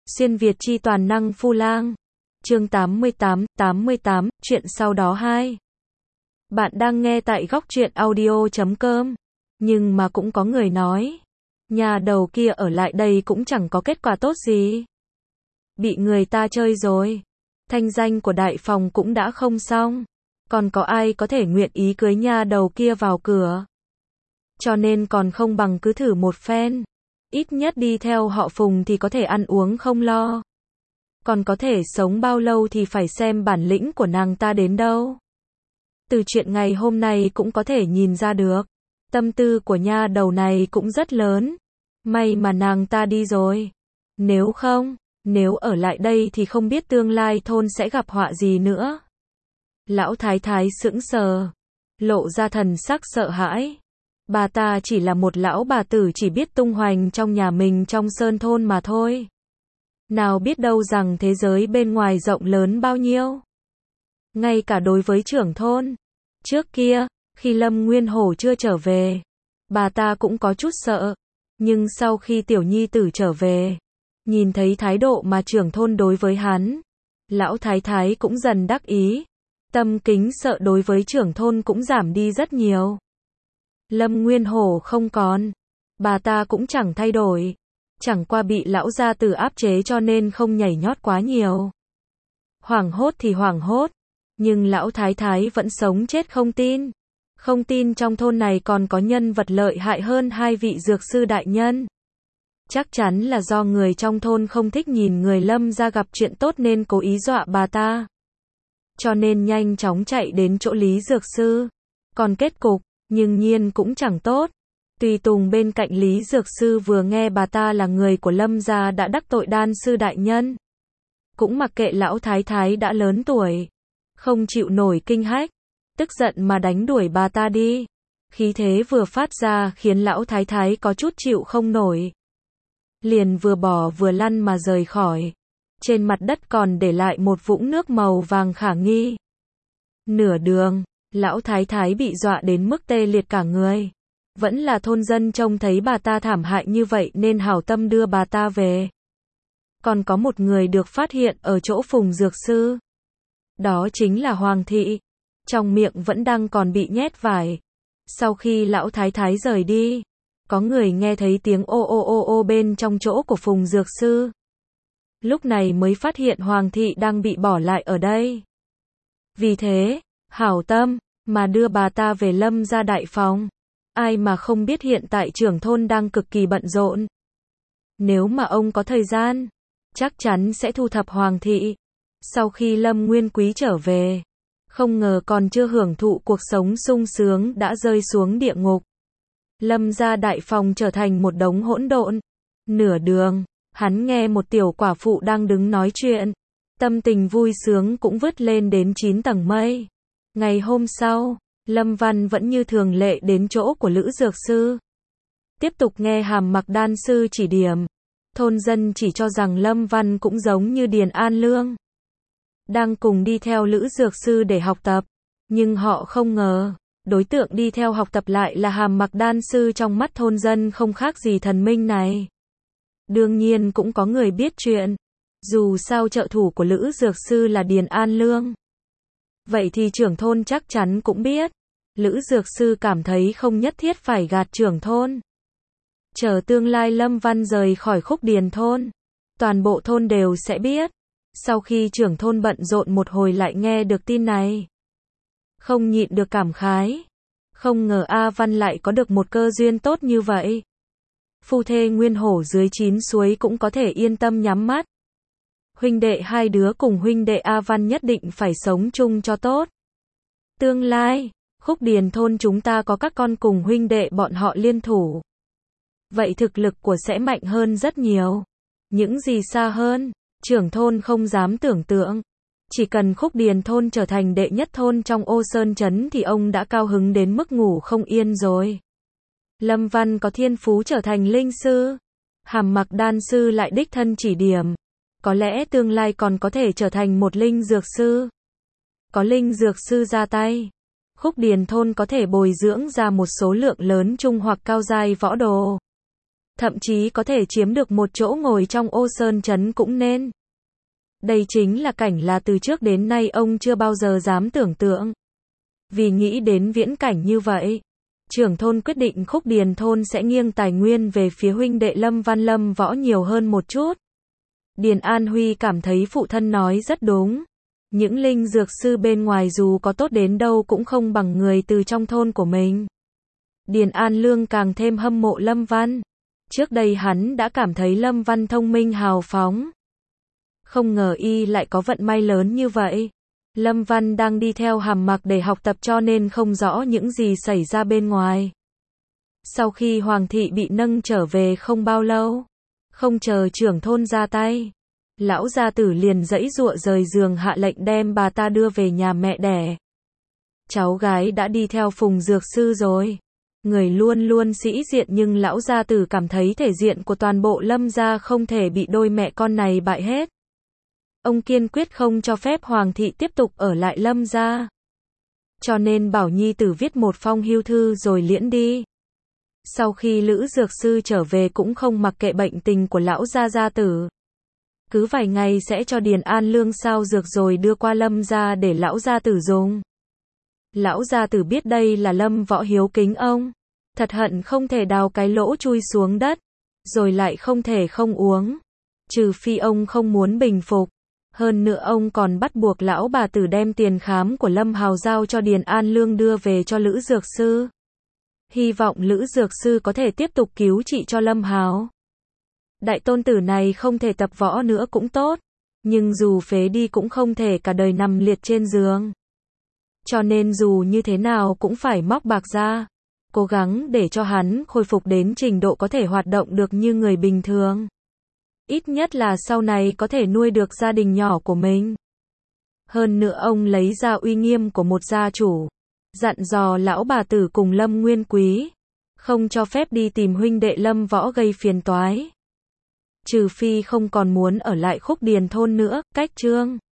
Xuyên Việt chi toàn năng Phu Lang. Chương 88, chuyện sau đó 2. Bạn đang nghe tại góc truyện audio.com. Nhưng mà cũng có người nói, nhà đầu kia ở lại đây cũng chẳng có kết quả tốt gì. Bị người ta chơi rồi. Thanh danh của đại phòng cũng đã không xong. Còn có ai có thể nguyện ý cưới nhà đầu kia vào cửa. Cho nên còn không bằng cứ thử một phen. Ít nhất đi theo họ Phùng thì có thể ăn uống không lo. Còn có thể sống bao lâu thì phải xem bản lĩnh của nàng ta đến đâu. Từ chuyện ngày hôm nay cũng có thể nhìn ra được. Tâm tư của nha đầu này cũng rất lớn. May mà nàng ta đi rồi. Nếu ở lại đây thì không biết tương lai thôn sẽ gặp họa gì nữa. Lão thái thái sững sờ. Lộ ra thần sắc sợ hãi. Bà ta chỉ là một lão bà tử chỉ biết tung hoành trong nhà mình trong sơn thôn mà thôi. Nào biết đâu rằng thế giới bên ngoài rộng lớn bao nhiêu. Ngay cả đối với trưởng thôn. Trước kia, khi Lâm Nguyên Hổ chưa trở về, bà ta cũng có chút sợ. Nhưng sau khi tiểu nhi tử trở về, nhìn thấy thái độ mà trưởng thôn đối với hắn, lão thái thái cũng dần đắc ý. Tâm kính sợ đối với trưởng thôn cũng giảm đi rất nhiều. Lâm Nguyên Hổ không còn, bà ta cũng chẳng thay đổi. Chẳng qua bị lão gia tử áp chế cho nên không nhảy nhót quá nhiều. Hoảng hốt thì hoảng hốt, nhưng lão thái thái vẫn sống chết không tin. Không tin trong thôn này còn có nhân vật lợi hại hơn hai vị dược sư đại nhân. Chắc chắn là do người trong thôn không thích nhìn người Lâm gia gặp chuyện tốt nên cố ý dọa bà ta. Cho nên nhanh chóng chạy đến chỗ Lý Dược Sư. Còn kết cục, nhưng nhiên cũng chẳng tốt. Tùy tùng bên cạnh Lý Dược Sư vừa nghe bà ta là người của Lâm gia đã đắc tội đan sư đại nhân. Cũng mặc kệ lão thái thái đã lớn tuổi. Không chịu nổi kinh hách. Tức giận mà đánh đuổi bà ta đi. Khí thế vừa phát ra khiến lão thái thái có chút chịu không nổi. Liền vừa bỏ vừa lăn mà rời khỏi. Trên mặt đất còn để lại một vũng nước màu vàng khả nghi. Nửa đường, lão thái thái bị dọa đến mức tê liệt cả người. Vẫn là thôn dân trông thấy bà ta thảm hại như vậy nên hảo tâm đưa bà ta về. Còn có một người được phát hiện ở chỗ Phùng Dược Sư. Đó chính là Hoàng thị. Trong miệng vẫn đang còn bị nhét vải. Sau khi lão thái thái rời đi, có người nghe thấy tiếng ô ô ô ô bên trong chỗ của Phùng Dược Sư. Lúc này mới phát hiện Hoàng thị đang bị bỏ lại ở đây. Vì thế, hảo tâm mà đưa bà ta về Lâm gia đại phòng. Ai mà không biết hiện tại trưởng thôn đang cực kỳ bận rộn. Nếu mà ông có thời gian, chắc chắn sẽ thu thập Hoàng thị. Sau khi Lâm Nguyên Quý trở về, không ngờ còn chưa hưởng thụ cuộc sống sung sướng đã rơi xuống địa ngục. Lâm gia đại phòng trở thành một đống hỗn độn. Nửa đường, hắn nghe một tiểu quả phụ đang đứng nói chuyện. Tâm tình vui sướng cũng vứt lên đến 9 tầng mây. Ngày hôm sau, Lâm Văn vẫn như thường lệ đến chỗ của Lữ Dược Sư. Tiếp tục nghe Hàm Mặc đan sư chỉ điểm. Thôn dân chỉ cho rằng Lâm Văn cũng giống như Điền An Lương. Đang cùng đi theo Lữ Dược Sư để học tập. Nhưng họ không ngờ, đối tượng đi theo học tập lại là Hàm Mặc đan sư trong mắt thôn dân không khác gì thần minh này. Đương nhiên cũng có người biết chuyện. Dù sao trợ thủ của Lữ Dược Sư là Điền An Lương. Vậy thì trưởng thôn chắc chắn cũng biết. Lữ Dược Sư cảm thấy không nhất thiết phải gạt trưởng thôn. Chờ tương lai Lâm Văn rời khỏi Khúc Điền thôn, toàn bộ thôn đều sẽ biết. Sau khi trưởng thôn bận rộn một hồi lại nghe được tin này, không nhịn được cảm khái. Không ngờ A Văn lại có được một cơ duyên tốt như vậy. Phu thê Nguyên Hổ dưới 9 suối cũng có thể yên tâm nhắm mắt. Huynh đệ hai đứa cùng huynh đệ A Văn nhất định phải sống chung cho tốt. Tương lai, Khúc Điền thôn chúng ta có các con cùng huynh đệ bọn họ liên thủ. Vậy thực lực của sẽ mạnh hơn rất nhiều. Những gì xa hơn, trưởng thôn không dám tưởng tượng. Chỉ cần Khúc Điền thôn trở thành đệ nhất thôn trong Ô Sơn Trấn thì ông đã cao hứng đến mức ngủ không yên rồi. Lâm Văn có thiên phú trở thành linh sư. Hàm Mặc đan sư lại đích thân chỉ điểm. Có lẽ tương lai còn có thể trở thành một linh dược sư. Có linh dược sư ra tay, Khúc Điền thôn có thể bồi dưỡng ra một số lượng lớn trung hoặc cao giai võ đồ. thậm chí có thể chiếm được một chỗ ngồi trong Ô Sơn trấn cũng nên. Đây chính là cảnh là từ trước đến nay ông chưa bao giờ dám tưởng tượng. Vì nghĩ đến viễn cảnh như vậy, trưởng thôn quyết định Khúc Điền thôn sẽ nghiêng tài nguyên về phía huynh đệ Lâm Văn Lâm Võ nhiều hơn một chút. Điền An Huy cảm thấy phụ thân nói rất đúng. Những linh dược sư bên ngoài dù có tốt đến đâu cũng không bằng người từ trong thôn của mình. Điền An Lương càng thêm hâm mộ Lâm Văn. Trước đây hắn đã cảm thấy Lâm Văn thông minh hào phóng. Không ngờ y lại có vận may lớn như vậy. Lâm Văn đang đi theo Hàm Mặc để học tập cho nên không rõ những gì xảy ra bên ngoài. Sau khi Hoàng thị bị nâng trở về không bao lâu, không chờ trưởng thôn ra tay, lão gia tử liền giãy giụa rời giường hạ lệnh đem bà ta đưa về nhà mẹ đẻ. Cháu gái đã đi theo Phùng dược sư rồi. Người luôn luôn sĩ diện nhưng lão gia tử cảm thấy thể diện của toàn bộ Lâm gia không thể bị đôi mẹ con này bại hết. Ông kiên quyết không cho phép Hoàng thị tiếp tục ở lại Lâm gia. Cho nên bảo nhi tử viết một phong hưu thư rồi liễn đi. Sau khi Lữ dược sư trở về cũng không mặc kệ bệnh tình của lão gia tử. Cứ vài ngày sẽ cho Điền An Lương sao dược rồi đưa qua Lâm gia để lão gia tử dùng. Lão gia tử biết đây là Lâm Võ hiếu kính ông, thật hận không thể đào cái lỗ chui xuống đất, rồi lại không thể không uống. Trừ phi ông không muốn bình phục. Hơn nữa ông còn bắt buộc lão bà tử đem tiền khám của Lâm Hào giao cho Điền An Lương đưa về cho Lữ dược sư. Hy vọng Lữ dược sư có thể tiếp tục cứu trị cho Lâm Hào. Đại tôn tử này không thể tập võ nữa cũng tốt, nhưng dù phế đi cũng không thể cả đời nằm liệt trên giường. Cho nên dù như thế nào cũng phải móc bạc ra, cố gắng để cho hắn khôi phục đến trình độ có thể hoạt động được như người bình thường. Ít nhất là sau này có thể nuôi được gia đình nhỏ của mình. Hơn nữa ông lấy ra uy nghiêm của một gia chủ, dặn dò lão bà tử cùng Lâm Nguyên Quý, không cho phép đi tìm huynh đệ Lâm Võ gây phiền toái. Trừ phi không còn muốn ở lại Khúc Điền thôn nữa, cách chương